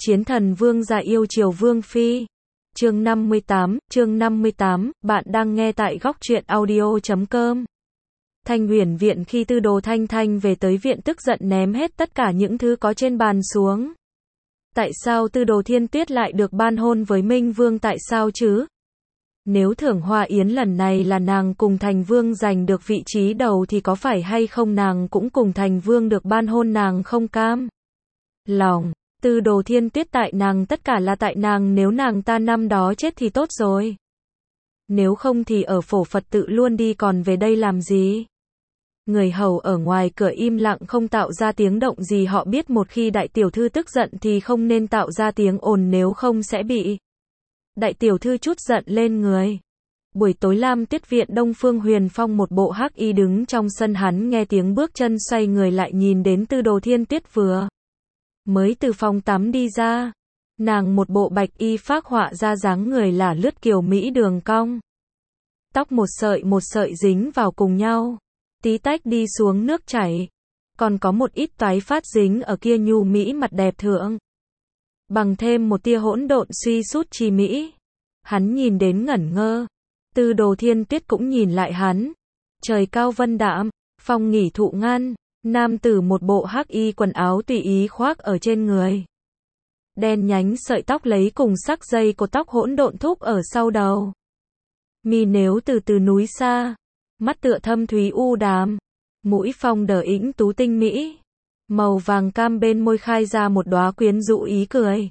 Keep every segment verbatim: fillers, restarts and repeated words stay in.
Chiến thần vương giả yêu chiều vương phi. Chương năm mươi tám, chương năm mươi tám, bạn đang nghe tại góc truyện audio chấm com. Thanh Huyền viện khi Tư Đồ Thanh Thanh về tới viện tức giận ném hết tất cả những thứ có trên bàn xuống. Tại sao Tư Đồ Thiên Tuyết lại được ban hôn với Minh Vương, tại sao chứ? Nếu Thưởng Hoa Yến lần này là nàng cùng Thành Vương giành được vị trí đầu thì có phải hay không nàng cũng cùng Thành Vương được ban hôn, nàng không cam lòng. Tư Đồ Thiên Tuyết tại nàng, tất cả là tại nàng, nếu nàng ta năm đó chết thì tốt rồi. Nếu không thì ở phổ Phật tự luôn đi, còn về đây làm gì? Người hầu ở ngoài cửa im lặng không tạo ra tiếng động gì, họ biết một khi đại tiểu thư tức giận thì không nên tạo ra tiếng ồn, nếu không sẽ bị đại tiểu thư chút giận lên người. Buổi tối Lam Tuyết viện, Đông Phương Huyền Phong một bộ hắc y đứng trong sân, hắn nghe tiếng bước chân xoay người lại nhìn đến Tư Đồ Thiên Tuyết vừa mới từ phòng tắm đi ra. Nàng một bộ bạch y phác họa ra dáng người là lướt kiều mỹ đường cong. Tóc một sợi một sợi dính vào cùng nhau, tí tách đi xuống nước chảy. Còn có một ít toái phát dính ở kia nhu mỹ mặt đẹp thượng. Bằng thêm một tia hỗn độn suy sút chi mỹ. Hắn nhìn đến ngẩn ngơ. Tư Đồ Thiên Tuyết cũng nhìn lại hắn. Trời cao vân đạm, phong nghỉ thụ ngăn. Nam tử một bộ hắc y quần áo tùy ý khoác ở trên người. Đen nhánh sợi tóc lấy cùng sắc dây cột tóc hỗn độn thúc ở sau đầu. Mi nếu từ từ núi xa, mắt tựa thâm thúy u đàm, mũi phong đờ ĩnh tú tinh mỹ, màu vàng cam bên môi khai ra một đóa quyến rũ ý cười.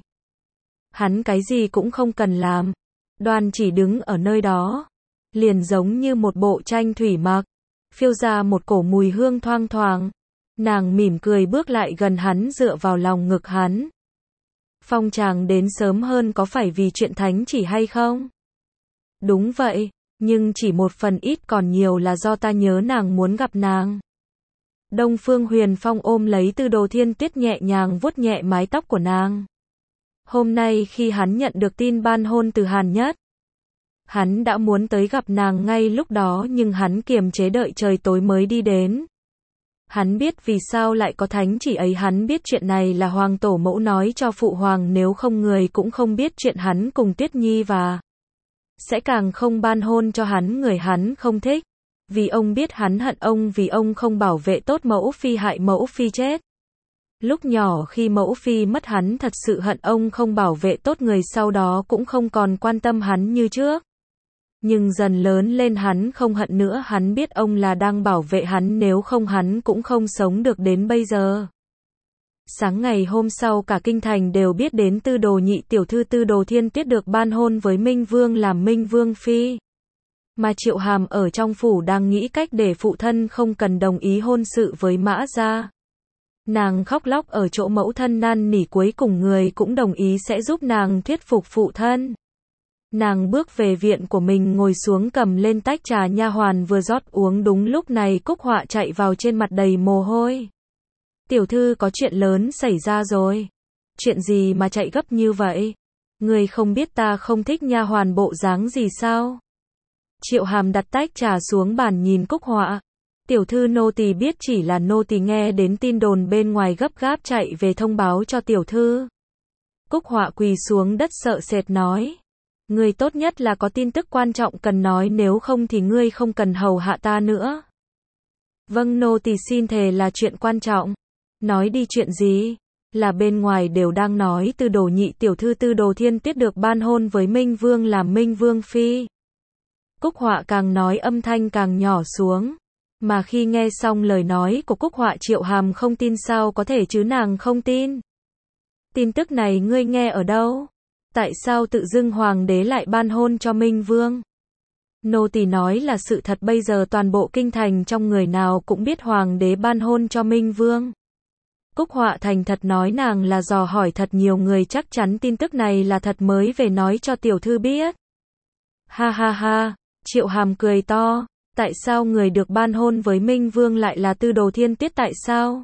Hắn cái gì cũng không cần làm, đoan chỉ đứng ở nơi đó, liền giống như một bộ tranh thủy mặc, phiêu ra một cổ mùi hương thoang thoảng. Nàng mỉm cười bước lại gần hắn, dựa vào lòng ngực hắn. Phong chàng đến sớm hơn có phải vì chuyện thánh chỉ hay không? Đúng vậy, nhưng chỉ một phần ít, còn nhiều là do ta nhớ nàng, muốn gặp nàng. Đông Phương Huyền Phong ôm lấy Tư Đồ Thiên Tuyết, nhẹ nhàng vuốt nhẹ mái tóc của nàng. Hôm nay khi hắn nhận được tin ban hôn từ Hàn Nhất, hắn đã muốn tới gặp nàng ngay lúc đó, nhưng hắn kiềm chế đợi trời tối mới đi đến. Hắn biết vì sao lại có thánh chỉ ấy, hắn biết chuyện này là hoàng tổ mẫu nói cho phụ hoàng, nếu không người cũng không biết chuyện hắn cùng Tuyết Nhi, và sẽ càng không ban hôn cho hắn người hắn không thích. Vì ông biết hắn hận ông, vì ông không bảo vệ tốt mẫu phi, hại mẫu phi chết. Lúc nhỏ khi mẫu phi mất, hắn thật sự hận ông không bảo vệ tốt người, sau đó cũng không còn quan tâm hắn như trước. Nhưng dần lớn lên hắn không hận nữa, hắn biết ông là đang bảo vệ hắn, nếu không hắn cũng không sống được đến bây giờ. Sáng ngày hôm sau cả kinh thành đều biết đến Tư Đồ nhị tiểu thư Tư Đồ Thiên Tuyết được ban hôn với Minh Vương, làm Minh Vương phi. Mà Triệu Hàm ở trong phủ đang nghĩ cách để phụ thân không cần đồng ý hôn sự với Mã gia. Nàng khóc lóc ở chỗ mẫu thân năn nỉ, cuối cùng người cũng đồng ý sẽ giúp nàng thuyết phục phụ thân. Nàng bước về viện của mình, ngồi xuống cầm lên tách trà nha hoàn vừa rót uống. Đúng lúc này Cúc Họa chạy vào, trên mặt đầy mồ hôi. Tiểu thư, có chuyện lớn xảy ra rồi. Chuyện gì mà chạy gấp như vậy? Người không biết ta không thích nha hoàn bộ dáng gì sao? Triệu Hàm đặt tách trà xuống bàn, nhìn Cúc Họa. Tiểu thư, nô tỳ biết, chỉ là nô tỳ nghe đến tin đồn bên ngoài, gấp gáp chạy về thông báo cho tiểu thư. Cúc Họa quỳ xuống đất sợ sệt nói. Ngươi tốt nhất là có tin tức quan trọng cần nói, nếu không thì ngươi không cần hầu hạ ta nữa. Vâng, nô tỳ xin thề là chuyện quan trọng. Nói đi, chuyện gì? Là bên ngoài đều đang nói Tư Đồ nhị tiểu thư Tư Đồ Thiên Tuyết được ban hôn với Minh Vương, làm Minh Vương phi. Cúc Họa càng nói âm thanh càng nhỏ xuống. Mà khi nghe xong lời nói của Cúc Họa, Triệu Hàm không tin, sao có thể chứ, nàng không tin. Tin tức này ngươi nghe ở đâu? Tại sao tự dưng hoàng đế lại ban hôn cho Minh Vương? Nô tỳ nói là sự thật, bây giờ toàn bộ kinh thành trong người nào cũng biết hoàng đế ban hôn cho Minh Vương. Cúc Họa thành thật nói, nàng là dò hỏi thật nhiều người, chắc chắn tin tức này là thật mới về nói cho tiểu thư biết. Ha ha ha, Triệu Hàm cười to, tại sao người được ban hôn với Minh Vương lại là Tư Đồ Thiên Tuyết, tại sao?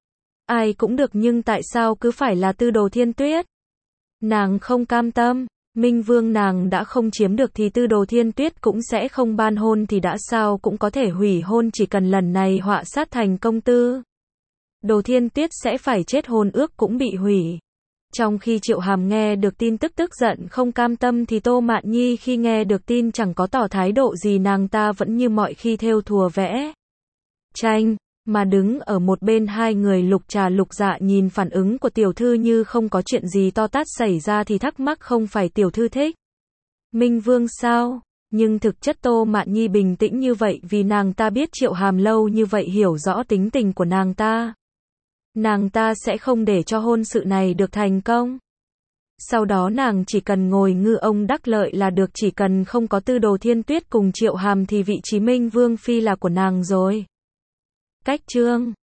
Ai cũng được, nhưng tại sao cứ phải là Tư Đồ Thiên Tuyết? Nàng không cam tâm, Minh Vương nàng đã không chiếm được thì Tư Đồ Thiên Tuyết cũng sẽ không ban hôn, thì đã sao cũng có thể hủy hôn, chỉ cần lần này họa sát thành công, Tư Đồ Thiên Tuyết sẽ phải chết, hôn ước cũng bị hủy. Trong khi Triệu Hàm nghe được tin tức tức giận không cam tâm thì Tô Mạn Nhi khi nghe được tin chẳng có tỏ thái độ gì, nàng ta vẫn như mọi khi thêu thùa vẽ tranh, mà đứng ở một bên hai người Lục Trà Lục Dạ nhìn phản ứng của tiểu thư như không có chuyện gì to tát xảy ra thì thắc mắc không phải tiểu thư thích Minh Vương sao? Nhưng thực chất Tô Mạn Nhi bình tĩnh như vậy vì nàng ta biết Triệu Hàm lâu như vậy hiểu rõ tính tình của nàng ta. Nàng ta sẽ không để cho hôn sự này được thành công. Sau đó nàng chỉ cần ngồi ngư ông đắc lợi là được, chỉ cần không có Tư Đồ Thiên Tuyết cùng Triệu Hàm thì vị trí Minh Vương Phi là của nàng rồi. Cách chương